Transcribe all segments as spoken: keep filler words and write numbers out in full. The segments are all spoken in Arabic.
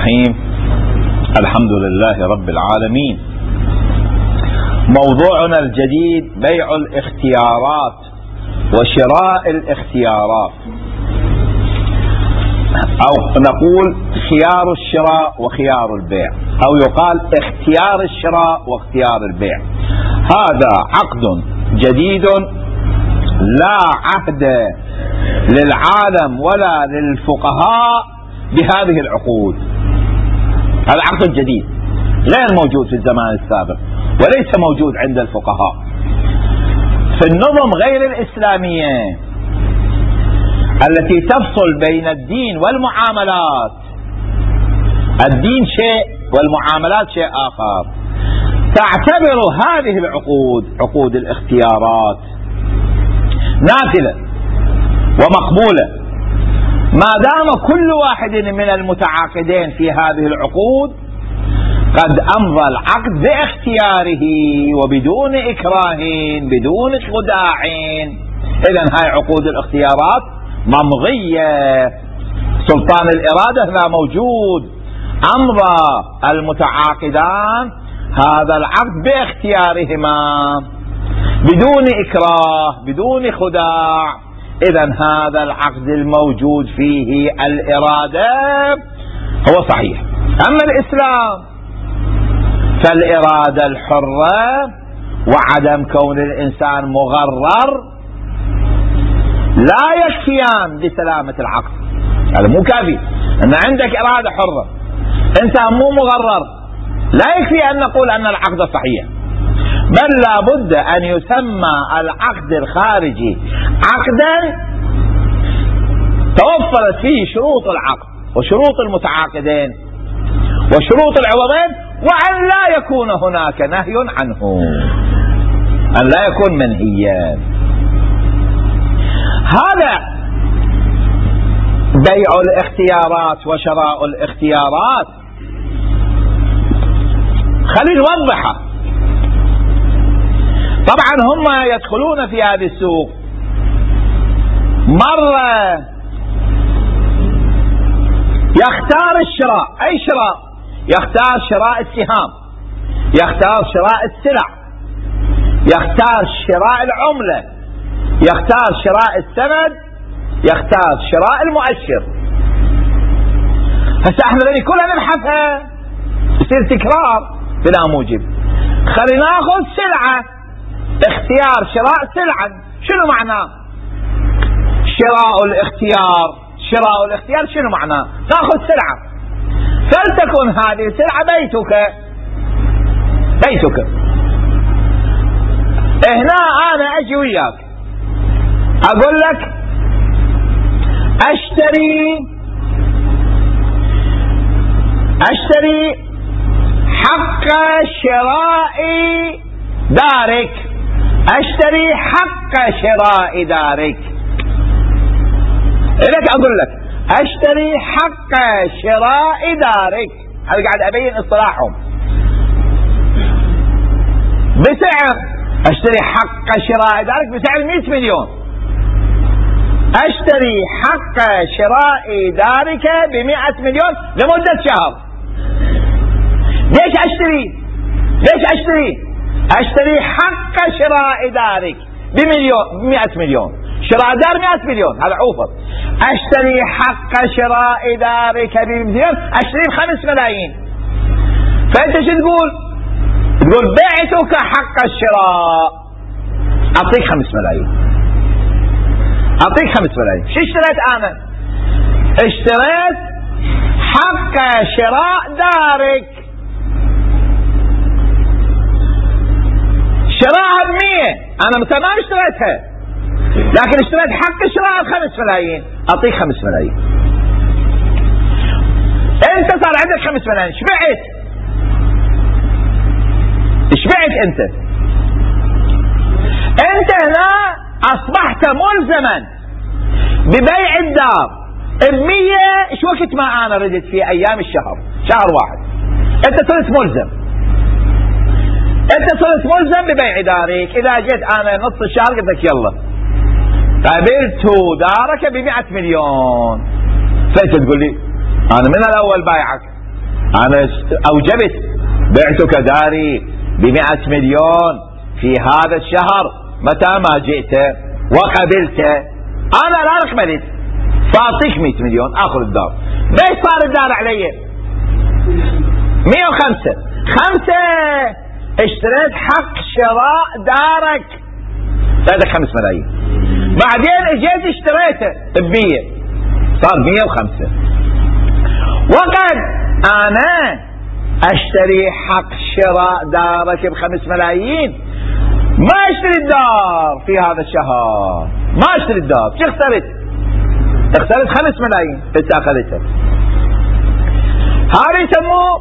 الرحيم. الحمد لله رب العالمين. موضوعنا الجديد بيع الاختيارات وشراء الاختيارات، أو نقول خيار الشراء وخيار البيع، أو يقال اختيار الشراء واختيار البيع. هذا عقد جديد لا عهد للعالم ولا للفقهاء بهذه العقود. هذا عقد جديد غير موجود في الزمان السابق وليس موجود عند الفقهاء. في النظم غير الإسلامية التي تفصل بين الدين والمعاملات، الدين شيء والمعاملات شيء آخر، تعتبر هذه العقود عقود الاختيارات نافذة ومقبولة ما دام كل واحد من المتعاقدين في هذه العقود قد أمضى العقد باختياره وبدون إكراه بدون خداع. إذن هاي عقود الاختيارات ممضية، سلطان الإرادة لا موجود، أمضى المتعاقدان هذا العقد باختيارهما بدون إكراه بدون خداع. إذن هذا العقد الموجود فيه الإرادة هو صحيح. أما الإسلام فالإرادة الحرة وعدم كون الإنسان مغرر لا يكفيان لسلامة العقد. هذا مو كافي أن عندك إرادة حرة أنت مو مغرر، لا يكفي أن نقول أن العقد صحيح، بل لا بد أن يسمى العقد الخارجي عقدا توفرت فيه شروط العقد وشروط المتعاقدين وشروط العوضين، وأن لا يكون هناك نهي عنه، أن لا يكون منهيا. هذا بيع الاختيارات وشراء الاختيارات. خلينا نوضحها. طبعا هم يدخلون في هذه السوق مرة يختار الشراء، أي شراء؟ يختار شراء السهام، يختار شراء السلع، يختار شراء العملة، يختار شراء السند، يختار شراء المؤشر. هسه احنا ذي كلها نبحثها يصير تكرار بلا موجب. خلينا ناخذ سلعة، اختيار شراء سلعة. شنو معناه شراء الاختيار؟ شراء الاختيار شنو معناه؟ ناخذ سلعة، فلتكن هذه السلعة بيتك بيتك هنا انا اجي وياك اقول لك اشتري اشتري حق شراء دارك، اشتري حق شراء دارك. لك اقول لك اشتري حق شراء دارك، هذا قاعد ابين اصطلاحهم بسعر. اشتري حق شراء دارك بسعر مئة مليون، اشتري حق شراء دارك بمئة مليون لمدة شهر. ليش اشتري ليش اشتري اشتري حق شراء دارك بمليون بمئة مليون، شراء دار مئة مليون هذا عوفر. اشتري حق شراء دارك بمليون، اشتري بخمس ملايين. فانت شو تقول؟ تقول بعتك حق الشراء، اعطيك خمس ملايين، اعطيك خمس ملايين. شو اشتريت انا؟ اشتريت حق شراء دارك، شراءها بمية، انا مثلا ما اشتريتها لكن اشتريت حق شراء خمس ملايين، اعطيك خمس ملايين. انت صار عندك خمس ملايين، شبعت شبعت انت انت هنا اصبحت ملزما ببيع الدار المية. ايش وقت ما انا ردت في ايام الشهر، شهر واحد انت صرت ملزم، انت صرت ملزم ببيع دارك. اذا جيت انا نص الشهر قلت لك يلا قبلت دارك بمئة مليون، فانت تقول لي انا من الاول بايعك أنا أوجبت بعتك داري بمئة مليون في هذا الشهر، متى ما جئت وقبلت أنا لا قبلت فأعطيك مئة مليون آخذ الدار. ليش صار الدار علي مئة وخمسة؟ خمسة اشتريت حق شراء دارك هذا خمس ملايين، بعدين اجيت اشتريته بمية صار مئة وخمسة. وقد انا اشتري حق شراء دارك بخمس ملايين ما اشتري الدار في هذا الشهر، ما اشتري الدار. شو اخترت؟ اخترت خمس ملايين انت اخذتها. هذا يسموه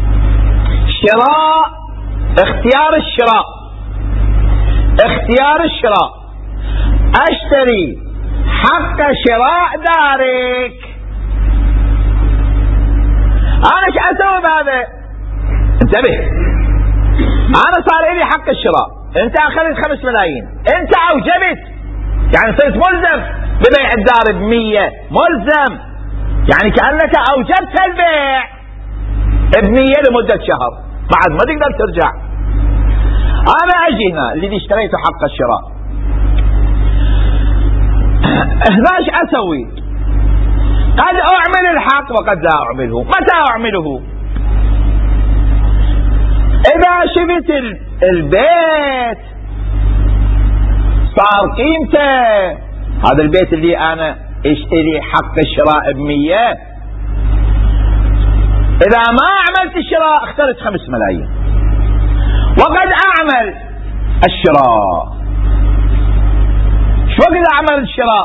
شراء، اختيار الشراء، اختيار الشراء. اشتري حق شراء دارك. انا ايش اسوي بهذا؟ انتبه، انا صار لي حق الشراء، انت اخذت خمس ملايين، انت اوجبت يعني صرت ملزم ببيع الدار بمية، ملزم يعني كأنك اوجبت البيع بمية لمدة شهر، بعد ما تقدر ترجع. انا اجي هنا اللي اشتريته حق الشراء، هنا ايش اسوي؟ قد اعمل الحق وقد لا اعمله. متى اعمله؟ اذا شفت البيت صار قيمته، هذا البيت اللي انا اشتري حق الشراء بمية، اذا ما عملت الشراء اخترت خمس ملايين، وقد اعمل الشراء. شو وقت اعمل الشراء؟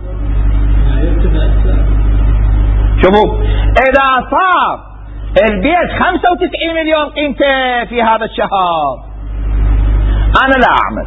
شوفوا، اذا صار البيت خمسة وتسعين مليون قيمته في هذا الشهر انا لا اعمل،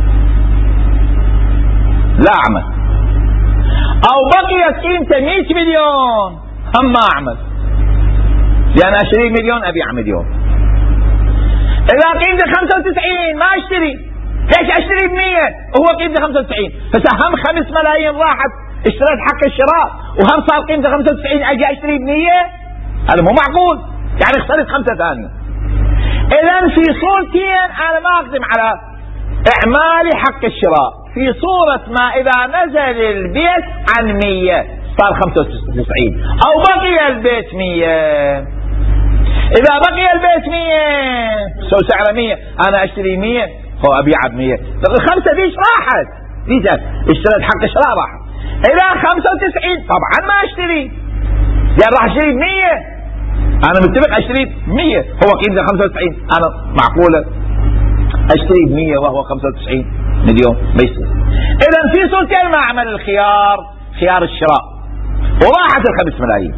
لا اعمل. او بقيت قيمته مئة مليون هم ما اعمل، لان اشتري مليون ابيع مليون. اذا قيمته خمسة وتسعين ما اشتري، ليش اشتري بمية وهو قيمته خمسة وتسعين؟ فسهم خمس ملايين راحت اشتريت حق الشراء وهم صار قيمته خمسة وتسعين اجي اشتري بمية، هذا مو معقول، يعني اخترت خمسة ثانية. اذا في صورتين انا ما اقدم على اعمال حق الشراء، في صورة ما اذا نزل البيت عن مية صار خمسة وتسعين او بقي البيت مية. اذا بقي البيت مية سو سعره مية انا اشتري مية هو ابيع بمية، الخمسة ديش راحت، ديش اشتريت حق الشراء راحت. اذا خمسة وتسعين طبعا ما اشتري، لان راح اشتري بمية، انا متفق اشتري بمية هو قيمته خمسة وتسعين، انا معقولة اشتري بمية وهو خمسة وتسعين مليون؟ ما يصير. اذا في صورتين ما اعمل الخيار، خيار الشراء وراحت الخمس ملايين.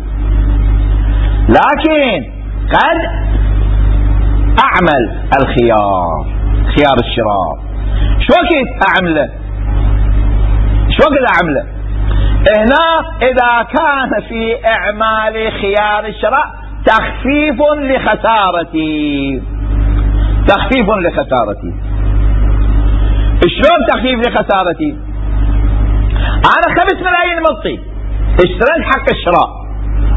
لكن قد اعمل الخيار، خيار الشراء. شو وقت اعمله؟ شو وقت اعمله؟ هنا اذا كان في اعمال خيار الشراء تخفيف لخسارتي، تخفيف لخسارتي. شلون تخفيف لخسارتي؟ انا خمس ملايين مطي اشتريت حق الشراء،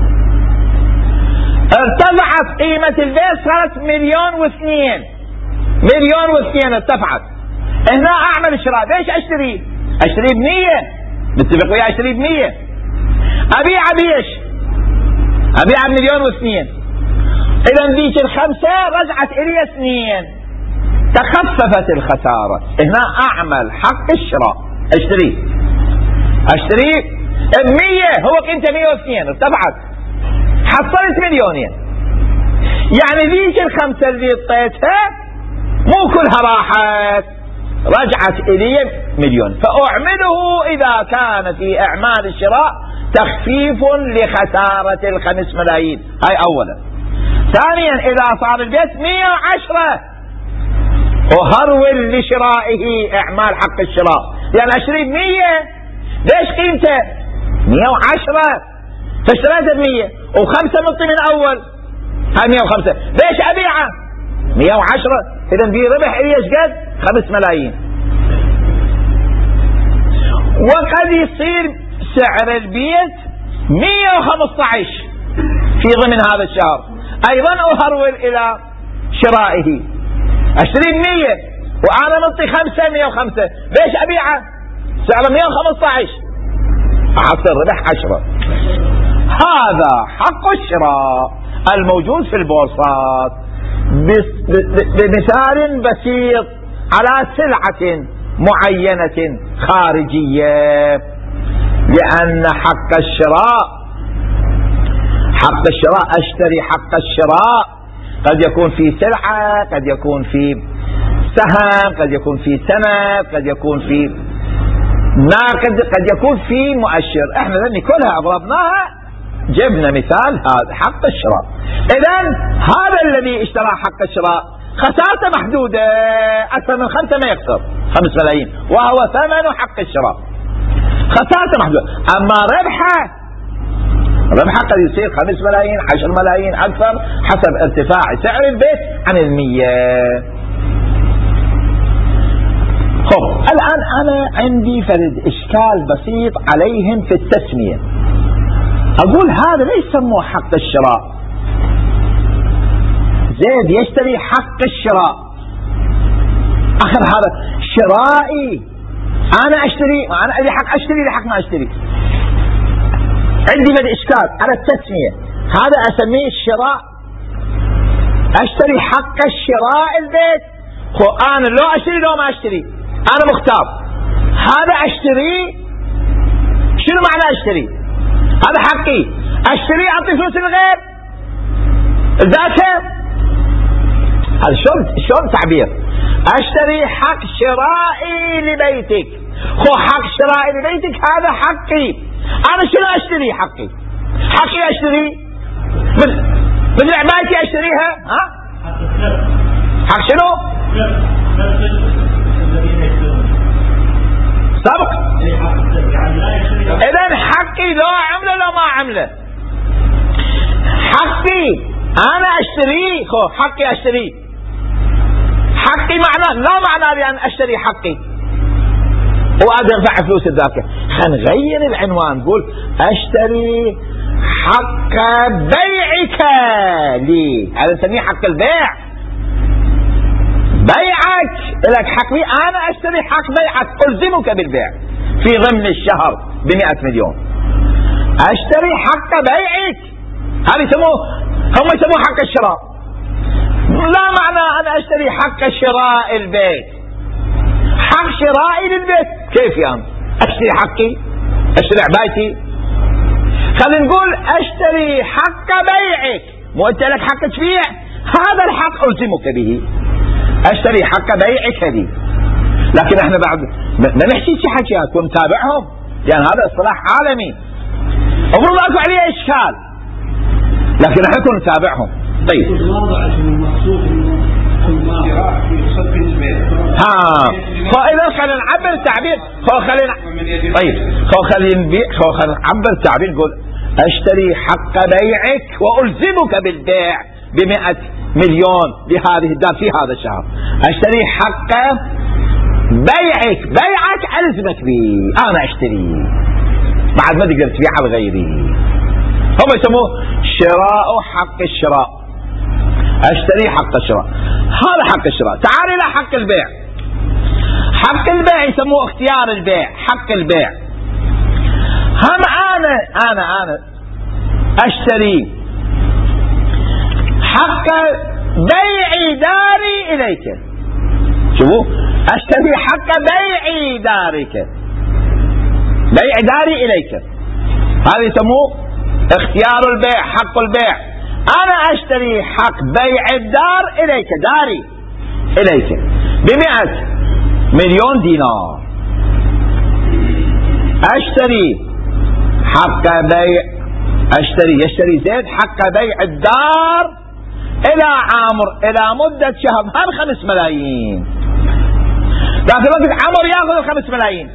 ارتفعت قيمة البيت صارت مليون واثنين، مليون واثنين ارتفعت. هنا اعمل الشراء، ليش اشتري؟ اشتري بمية، نتفق وياه اشتري بمية، ابيع بيش؟ ابيع بمليون واثنين. اذا ذيك الخمسة رجعت الي اثنين، تخففت الخسارة. هنا اعمل حق الشراء، اشتري اشتري بمية هو قيمته مية واثنين ارتفعت، حصلت مليونين، يعني ذيك الخمسة اللي اعطيتها مو كلها راحت، رجعت الي مليون. فاعمله اذا كان في اعمال الشراء تخفيف لخسارة الخمس ملايين، هاي اولا. ثانيا اذا صار البيت مية وعشرة وهرول لشرائه اعمال حق الشراء، يعني اشتري بمية، ليش قيمته مية وعشرة فاشتريته بمية وخمسة مطي من اول، هاي مية وخمسة، ليش ابيعه مية وعشرة؟ اذا في ربح الي ايش قد؟ خمس ملايين. وقد يصير سعر البيت مية وخمسة عشر في ضمن هذا الشهر، أيضا أهرول إلى شرائه. أشتري بمية وأنا نطي خمسة، مية وخمسة، ليش أبيعه سعره مية وخمسة عشر أحصل ربح عشرة. هذا حق الشراء الموجود في البورصات بمثال بسيط على سلعة معينة خارجية. لأن حق الشراء حق الشراء أشتري حق الشراء قد يكون في سلعة، قد يكون في سهم، قد يكون في سند، قد يكون في ما قد, قد يكون في مؤشر. احنا ذني كلها أضربناها جبنا مثال هذا حق الشراء. إذن هذا الذي اشترى حق الشراء خسارته محدودة، أكثر من خمسة ما يخسر خمس ملايين وهو ثمن حق الشراء، خسارته محدودة. أما ربحه ربحه قد يصير خمس ملايين، عشر ملايين، أكثر حسب ارتفاع سعر البيت عن المية. خب الآن أنا عندي فرد إشكال بسيط عليهم في التسمية. أقول هذا ليش سموه حق الشراء؟ زيد يشتري حق الشراء، آخر هذا شرائي، أنا أشتري، أنا لي حق أشتري لي حق ما أشتري. عندي بدء إشكال على التسمية. هذا أسميه الشراء، أشتري حق الشراء البيت. خو أنا لو أشتري لو ما أشتري أنا مختار. هذا أشتري، شنو معنى أشتري؟ هذا حقي، أشتري أعطي فلوس الغير ذاته. هذا شلون شلون تعبير؟ أشتري حق شرائي لبيتك. خو حق شرائي لبيتك هذا حقي. أنا شنو أشتري؟ حقي حقي أشتري من من عبايتي أشتريها. ها حق شنو؟ سبق. إذن حقي لو عمله لو ما عمله حقي أنا أشتري. خو حقي أشتري، حقي معناه لا معناه بأن أشتري حقي وأقدر أدفع فلوس الذاك. خنغير العنوان، نقول أشتري حق بيعك لي. هذا نسميه حق البيع. بيعك لك حق بي. أنا أشتري حق بيعك، ألزمك بالبيع في ضمن الشهر بمئة مليون. أشتري حق بيعك، هذا يسموه هم يسموه حق الشراء. لا معنى أنا أشتري حق شراء البيت، حق شرائي للبيت. كيف يعني أشتري حقي؟ أشتري عبايتي؟ خلينا نقول أشتري حق بيعك، مو أنت لك حق تبيع، هذا الحق ألزمك به. أشتري حق بيعك لي. لكن احنا بعد ما نحكي شي حكيات ونتابعهم، يعني هذا اصطلاح عالمي المفروض اكو عليه اشكال، لكن احنا كنا نتابعهم. طيب ها فاذا خلينا نعبر تعبير خو خلينا طيب خو خلينا نبيع خو خلينا نعبر تعبير نقول اشتري حق بيعك والزمك بالبيع بمئة مليون لهذه الدار في هذا الشهر. اشتري حق بيعك، بيعك ألزمك به، أنا أشتري بعد ما تقدر تبيعها بغيري. هم يسموه شراء حق الشراء. أشتري حق الشراء، هذا حق الشراء. تعال إلى حق البيع. حق البيع يسموه اختيار البيع، حق البيع. هم أنا أنا أنا أشتري حق بيع داري إليك. شوفوا، أشتري حق بيع دارك، بيع داري إليك، هذا يسموه اختيار البيع، حق البيع. أنا أشتري حق بيع الدار إليك، داري إليك بمئة مليون دينار. أشتري حق بيع، أشتري يشتري زيد حق بيع الدار إلى عمر، إلى مدة شهر، هم خمس ملايين. لكن وقت عمر ياخذ الخمس ملايين،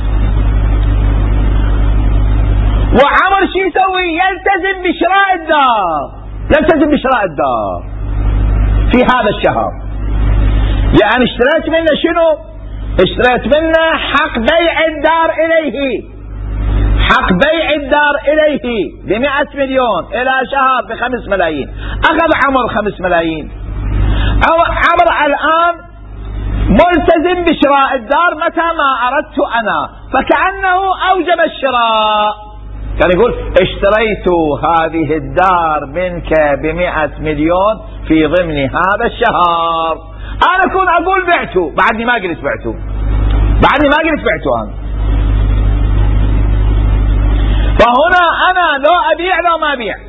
وعمر شو يسوي؟ يلتزم بشراء الدار، يلتزم بشراء الدار في هذا الشهر. يعني اشتريت منه شنو؟ اشتريت منه حق بيع الدار إليه، حق بيع الدار إليه بمئة مليون إلى شهر بخمس ملايين. أخذ عمر خمس ملايين، عمر الآن ملتزم بشراء الدار متى ما أردت أنا، فكأنه أوجب الشراء. كان يقول اشتريت هذه الدار منك بمئة مليون في ضمن هذا الشهر. أنا أكون أقول بعته، بعدني ما قلت بعته، بعدني ما قلت بعته أنا. فهنا أنا لو أبيع لو ما أبيع،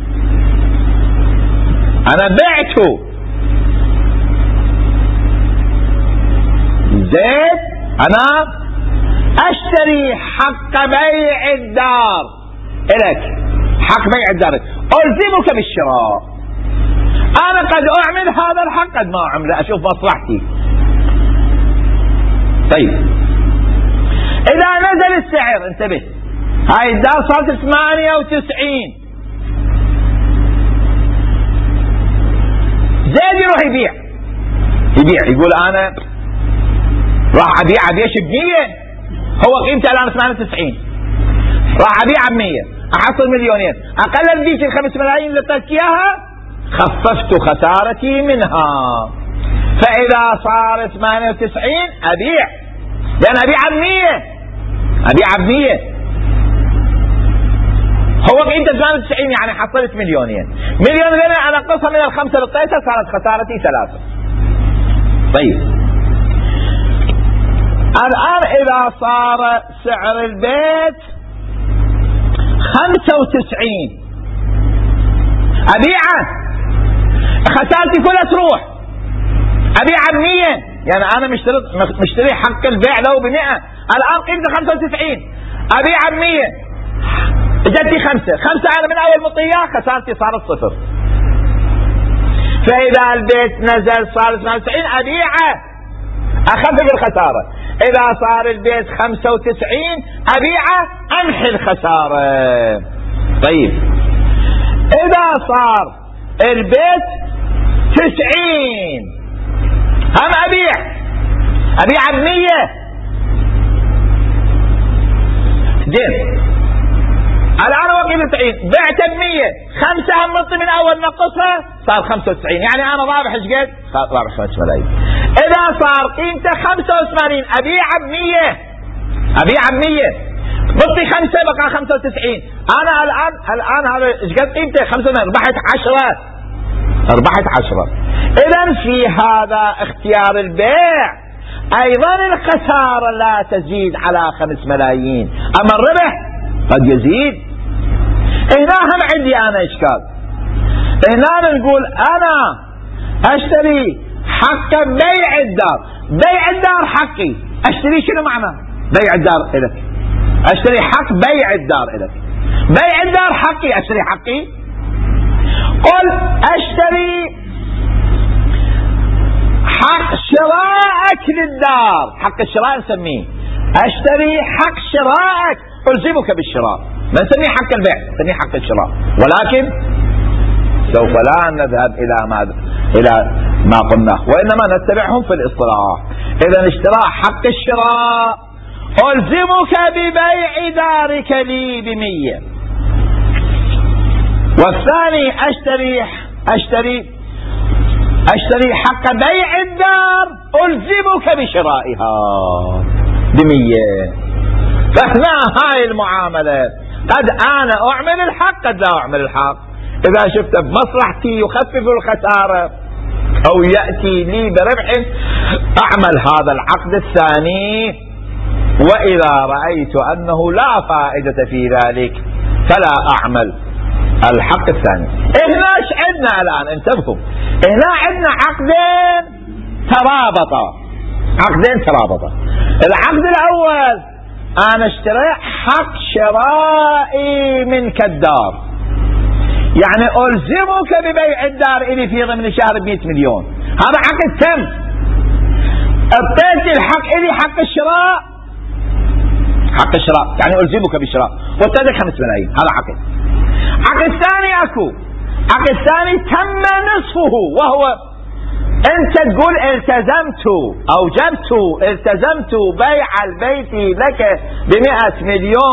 أنا بعته زيد، أنا أشتري حق بيع الدار إليك، حق بيع الدار ألزمك بالشراء. أنا قد أعمل هذا الحق قد ما أعمل، أشوف مصلحتي. طيب إذا نزل السعر، انتبه، هاي الدار صارت ثمانية وتسعين، زيد يروح يبيع يبيع يقول أنا راح أبيع أبيش بمية، هو قيمته الآن ثمانية وتسعين، راح أبيع بمية أحصل مليونين، أقلل بيش الخمس ملايين اللي اعطيتك إياها، خففت خسارتي منها. فإذا صار ثمانية وتسعين أبيع، لأن أبيع بمية، أبيع بمية، هو قيمته ثمانية وتسعين يعني حصلت مليونين، مليون غير أنا أنقصها من الخمسة اللي اعطيتها صارت خسارتي ثلاثة. طيب الآن إذا صار سعر البيت خمسة وتسعين أبيعه، خسارتي كلها تروح، أبيع بمية، يعني أنا مشتري مشتري حق البيع له بمئة، الآن قيمته خمسة وتسعين، أبيع بمية، جدي خمسة خمسة أنا من أول مطية، خسارتي صارت صفر. فإذا البيت نزل صار ثمانية وتسعين أبيعه، أخفف الخسارة. إذا صار البيت خمسة وتسعين أبيعه، أمحي الخسارة. طيب إذا صار البيت تسعين هم أبيع، أبيع بمية، زين الآن هو قيمة تسعين، بعت بمية، خمسة هم نطي من أول نقصها صار خمسة وتسعين، يعني أنا رابح ايش قد؟ رابح خمس ملايين. إذا صار قيمته خمسة وثمانين أبيع بمية، أبيع بمية، نطي خمسة بقى خمسة وتسعين، أنا الآن الآن هذا ايش قد قيمته؟ خمسة وثمانين، ربحت عشرة، ربحت عشرة. إذا في هذا اختيار البيع أيضا الخسارة لا تزيد على خمس ملايين، أما الربح قد يزيد. هنا هم عندي أنا إشكال، هنا نقول أنا أشتري حق بيع الدار، بيع الدار حقي، أشتري شنو معنى بيع الدار إلك؟ أشتري حق بيع الدار إلك، بيع الدار حقي، أشتري حقي. قل أشتري حق شرائك للدار، حق الشراء نسميه، أشتري حق شرائك، ألزمك بالشراء، ما نسميه حق البيع، نسميه حق الشراء، ولكن سوف لا نذهب إلى ما إلى ما قلناه، وإنما نتبعهم في الاصطلاح. إذا اشتراء حق الشراء، ألزمك ببيع دارك لي بمية. والثاني أشتري أشتري أشتري حق بيع الدار، ألزمك بشرائها بمية. فهنا هاي المعاملة، قد أنا أعمل الحق قد لا أعمل الحق. إذا شفت بمصلحتي يخفف الخسارة أو يأتي لي بربح أعمل هذا العقد الثاني، وإذا رأيت أنه لا فائدة في ذلك فلا أعمل الحق الثاني. هنا ايش عندنا الآن؟ انتبهوا، هنا عندنا عقدين ترابطا، عقدين ترابطا. العقد الأول أنا اشتري حق شرائي منك الدار، يعني ألزمك ببيع الدار إلي في ضمن شهر بمئة مليون، هذا عقد تم، اعطيت الحق إلي حق الشراء، حق الشراء يعني ألزمك بالشراء، وابتدأ خمس ملايين، هذا عقد. عقد ثاني أكو، عقد ثاني تم نصفه، وهو أنت تقول التزمت أوجبت التزمت بيع البيت لك بمئة مليون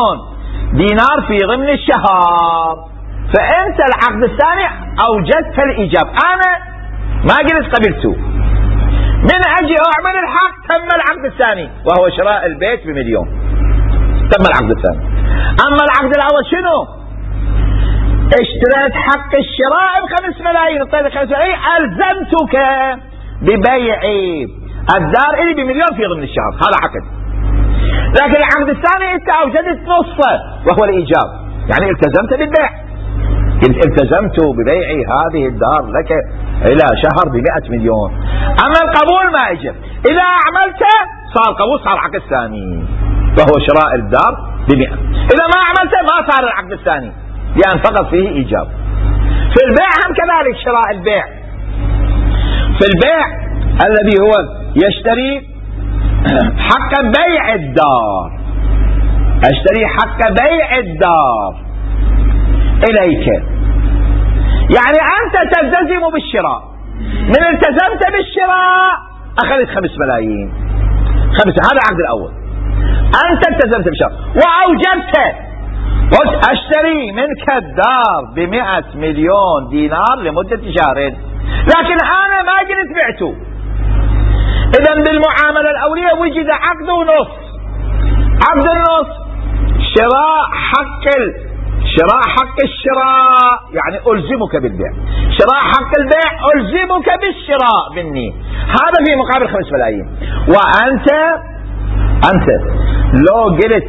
دينار في ضمن الشهر. فأنت العقد الثاني أوجدت الإيجاب، أنا ما قلت قبلته، من أجي أعمل الحق تم العقد الثاني وهو شراء البيت بمليون، تم العقد الثاني. أما العقد الأول شنو؟ اشتريت حق الشراء بخمس ملايين، طيب خمس ملايين ألزمتك ببيع الدار إلي بمليون في ضمن الشهر، هذا عقد. لكن العقد الثاني أنت أوجدت نصه وهو الإيجاب، يعني التزمت بالبيع، قلت التزمت ببيع هذه الدار لك إلى شهر بمئة مليون. أما القبول ما إجب، إذا عملته صار قبول، صار عقد ثاني وهو شراء الدار بمئة. إذا ما عملته ما صار العقد الثاني لأن فقط فيه إيجاب. في البيع هم كذلك، شراء البيع، في البيع الذي هو يشتري حق بيع الدار، اشتري حق بيع الدار إليك، يعني أنت تلتزم بالشراء، من التزمت بالشراء أخذت خمس ملايين، خمسة، هذا العقد الأول. أنت التزمت بالشراء وأوجبت، قلت أشتري منك الدار بمئة مليون دينار لمدة شهرين، لكن أنا ما قلت بعته. إذا بالمعاملة الأولية وجد عقد ونص. عقد النص شراء حق ال... شراء حق الشراء، يعني ألزمك بالبيع، شراء حق البيع ألزمك بالشراء مني، هذا في مقابل خمس ملايين. وأنت أنت لو قلت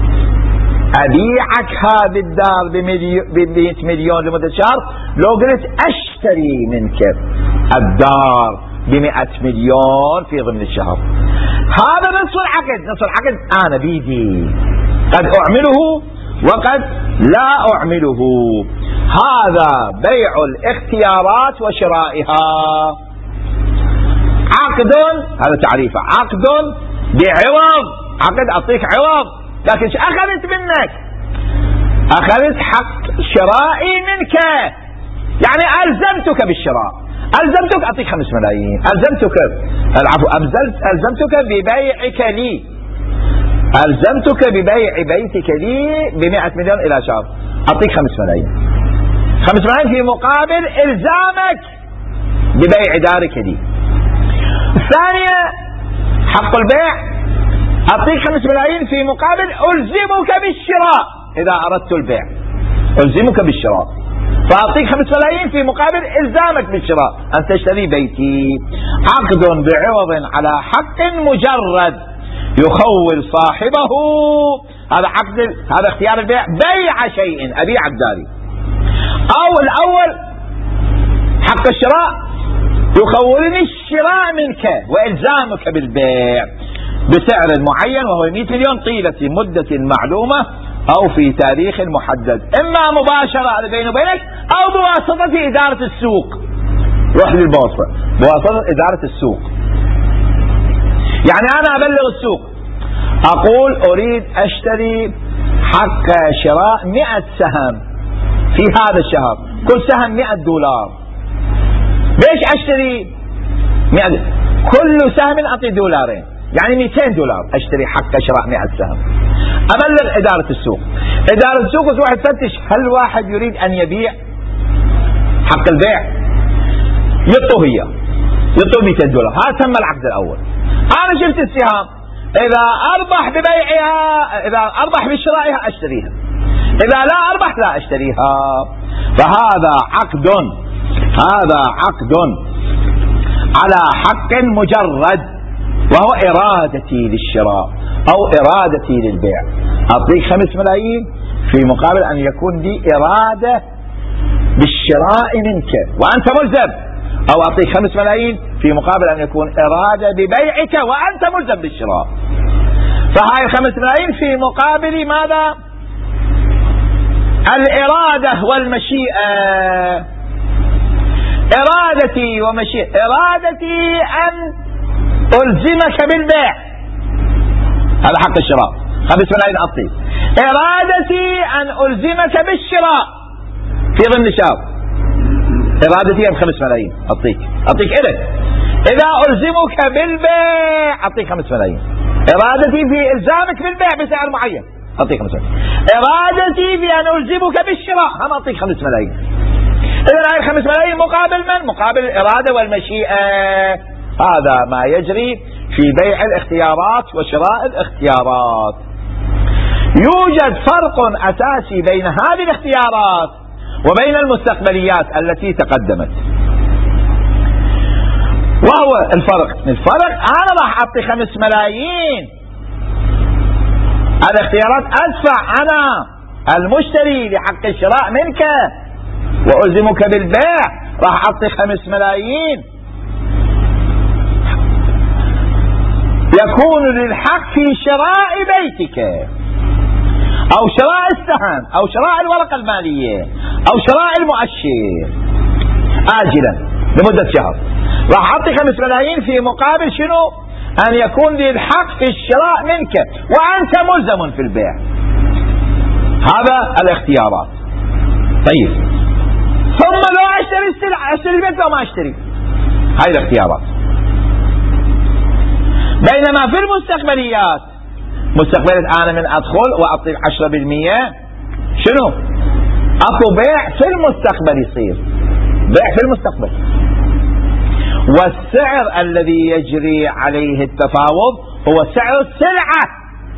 أبيعك هذه الدار بمئة مليون لمدة شهر، لو قلت أشتري منك الدار بمئة مليون في ضمن الشهر، هذا نصف العقد. نصف العقد أنا بيدي قد أعمله وقد لا أعمله، هذا بيع الاختيارات وشرائها. عقد، هذا تعريفه، عقد بعوض، عقد أعطيك عوض، لكن أخذت منك، أخذت حق شرائي منك، يعني ألزمتك بالشراء، ألزمتك أعطيك خمس ملايين، ألزمتك العفو ألزمتك ببيعك لي، ألزمتك ببيع بيتك لي بمئة مليون إلى شهر، أعطيك خمس ملايين، خمس ملايين في مقابل إلزامك ببيع دارك لي. الثانية حق البيع، أعطيك خمس ملايين في مقابل ألزمك بالشراء، إذا أردت البيع ألزمك بالشراء، فأعطيك خمس ملايين في مقابل إلزامك بالشراء أن تشتري بيتي. عقد بعوض على حق مجرد يخول صاحبه، هذا عقد، هذا اختيار البيع، بيع شيء، أبيع الداري. أو الأول حق الشراء يخولني الشراء منك وإلزامك بالبيع بسعر معين وهو مئة مليون طيلة مدة معلومة أو في تاريخ محدد، إما مباشرة بيني وبينك أو بواسطة إدارة السوق. روح للبواسطة، بواسطة إدارة السوق، يعني أنا أبلغ السوق أقول أريد أشتري حق شراء مئة سهم في هذا الشهر، كل سهم مئة دولار، ليش أشتري مئة؟ كل سهم أعطي دولارين، يعني مئتين دولار أشتري حق شراء مئة سهم. أبلغ إدارة السوق، إدارة السوق تروح تفتش هل واحد يريد أن يبيع حق البيع، يطوا هي يطوا مئتين دولار، هذا تم العقد الأول. أنا شفت السهام، إذا أربح ببيعها، إذا أربح بشرائها أشتريها، إذا لا أربح لا أشتريها. فهذا عقد، هذا عقد على حق مجرد وهو إرادتي للشراء أو إرادتي للبيع. أعطيك خمس ملايين في مقابل أن يكون لي إرادة بالشراء منك وأنت ملزم، أو أعطيك خمس ملايين في مقابل أن يكون إرادة ببيعك وأنت ملزم بالشراء. فهاي الخمس ملايين في مقابل ماذا؟ الإرادة والمشيئة. إرادتي ومشيئة، إرادتي أن ألزمك بالبيع، هذا حق الشراء، خمس ملايين أعطيك. إرادتي أن ألزمك بالشراء في ضمن شهر، إرادتي أن خمس ملايين أعطيك، أعطيك إلك. إذا ألزمك بالبيع أعطيك خمس ملايين. إرادتي في إلزامك بالبيع بسعر معين، أعطيك خمس ملايين. إرادتي في أن ألزمك بالشراء هم أعطيك خمس ملايين. إذا هاي الخمس ملايين مقابل من؟ مقابل الإرادة والمشيئة. هذا ما يجري في بيع الاختيارات وشراء الاختيارات. يوجد فرق أساسي بين هذه الاختيارات وبين المستقبليات التي تقدمت، وهو الفرق الفرق أنا راح أعطي خمس ملايين الاختيارات، أدفع أنا المشتري لحق الشراء منك وألزمك بالبيع، راح أعطي خمس ملايين يكون للحق في شراء بيتك أو شراء السهم أو شراء الورقة المالية أو شراء المؤشر آجلا لمدة شهر. راح أعطي خمس ملايين في مقابل شنو؟ أن يكون لي الحق في الشراء منك وأنت ملزم في البيع. هذا الاختيارات. طيب ثم لو أشتري السلعة، أشتري البيت لو ما أشتري، هاي الاختيارات. بينما في المستقبليات، مستقبلية أنا من أدخل وأعطي عشرة بالمئة شنو؟ أكو بيع في المستقبل، يصير بيع في المستقبل، والسعر الذي يجري عليه التفاوض هو سعر السلعة،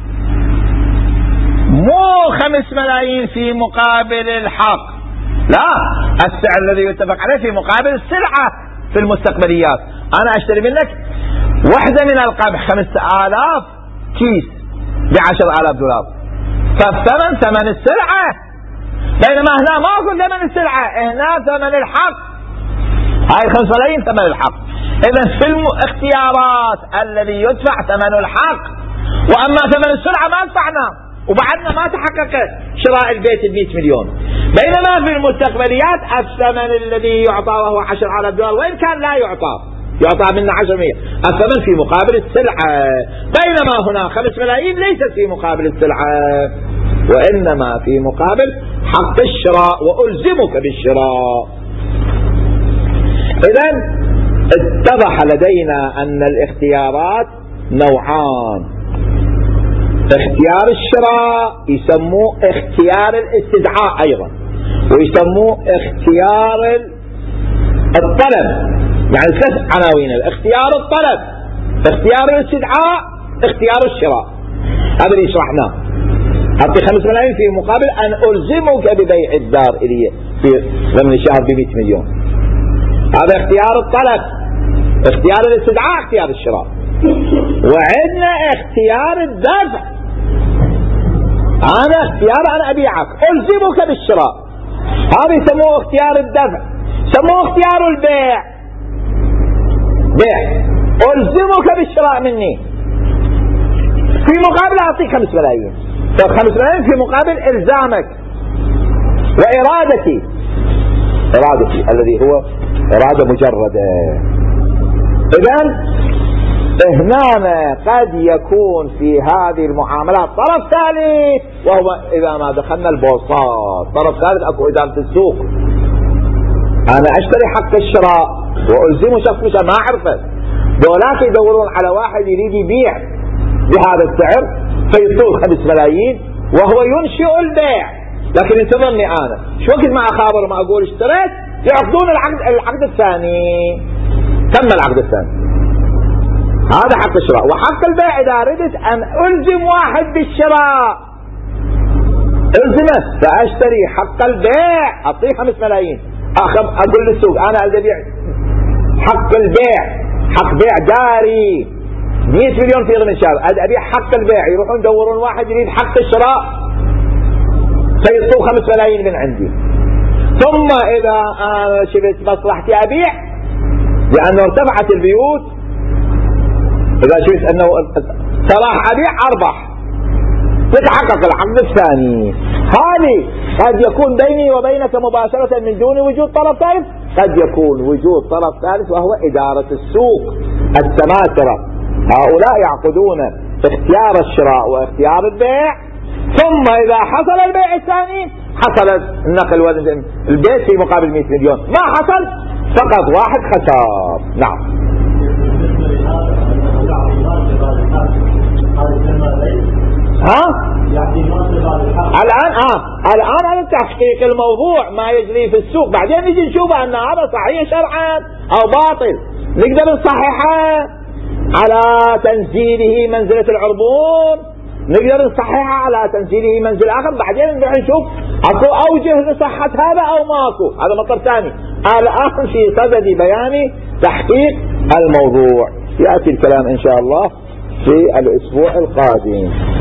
مو خمس ملايين في مقابل الحق، لا، السعر الذي يتفق عليه في مقابل السلعة. في المستقبليات أنا أشتري منك وحدة من القمح خمسة آلاف كيس بعشر آلاف دولار، فالثمن ثمن السلعة، بينما هنا ما أقول ثمن السلعة، هنا ثمن الحق، هاي خمس ملايين ثمن الحق. إذن في الاختيارات الذي يدفع ثمن الحق، وأما ثمن السلعة ما دفعنا وبعدنا ما تحقق شراء البيت بمئة مليون. بينما في المستقبليات الثمن الذي يعطى وهو عشر آلاف دولار وإن كان لا يعطى، يعطى منا عشرمية، الثمن في مقابل السلعة. بينما هنا خمس ملايين ليست في مقابل السلعة وإنما في مقابل حق الشراء وألزمك بالشراء. إذن اتضح لدينا أن الاختيارات نوعان، اختيار الشراء يسموه اختيار الاستدعاء أيضا، ويسموه اختيار الطلب، يعني ثلاث عناوين: الاختيار الطلب، اختيار الاستدعاء، اختيار الشراء. هذا اللي شرحناه. أعطي خمس ملايين في مقابل أن ألزمك ببيع الدار إلي في ضمن الشهر بمئة مليون. هذا اختيار الطلب. اختيار الاستدعاء اختيار الشراء. وعندنا اختيار الدفع، أنا اختيار أنا أبيعك ألزمك بالشراء، هذا يسموه اختيار الدفع. يسموه اختيار البيع، بيع ألزمك بالشراء مني في مقابل أعطيك خمس ملايين. خمس ملايين في مقابل إلزامك وإرادتي، إرادتي الذي هو إرادة مجردة. إذن هنا قد يكون في هذه المعاملات طرف ثالث، وهو إذا ما دخلنا البورصات طرف ثالث، أكو إدارة السوق. أنا أشتري حق الشراء وألزمه شخص ما أعرفه، دولاك يدورون على واحد يريد يبيع بهذا السعر فيطول خمس ملايين وهو ينشئ البيع، لكن ينتظرني أنا شو وقت ما أخابر ما أقول اشتريت يعقدون العقد العقد الثاني، تم العقد الثاني. هذا حق الشراء. وحق البيع إذا أردت أن ألزم واحد بالشراء ألزمه، فأشتري حق البيع أعطيه خمس ملايين، أقول للسوق أنا أريد أبيع حق البيع، حق بيع داري مئة مليون في ضمن شهر، أريد أبيع حق البيع، يروحون يدورون واحد يريد حق الشراء فيطلبوا خمس ملايين من عندي. ثم إذا أنا شفت مصلحتي أبيع لأنه ارتفعت البيوت، إذا شفت أنه صلاح أبيع أربح يتحقق العقد الثاني. هذه قد يكون بيني وبينك مباشرة من دون وجود طرف ثالث، قد يكون وجود طرف ثالث وهو إدارة السوق السماسرة، هؤلاء يعقدون اختيار الشراء واختيار البيع، ثم إذا حصل البيع الثاني حصل النقل وزن البيت في مقابل مئة مليون، ما حصل فقط واحد خسار. نعم. ها؟ الآن آه الآن هذا تحقيق الموضوع ما يجري في السوق، بعدين نجي نشوف أن هذا صحيح شرعا أو باطل، نقدر نصححه على تنزيله منزلة العربون، نقدر نصححها على تنزيله منزل آخر، بعدين نروح نشوف أكو أوجه لصحة هذا أو ماكو، هذا مطلب ثاني. الآن في صدد بيان تحقيق الموضوع، يأتي الكلام إن شاء الله في الأسبوع القادم.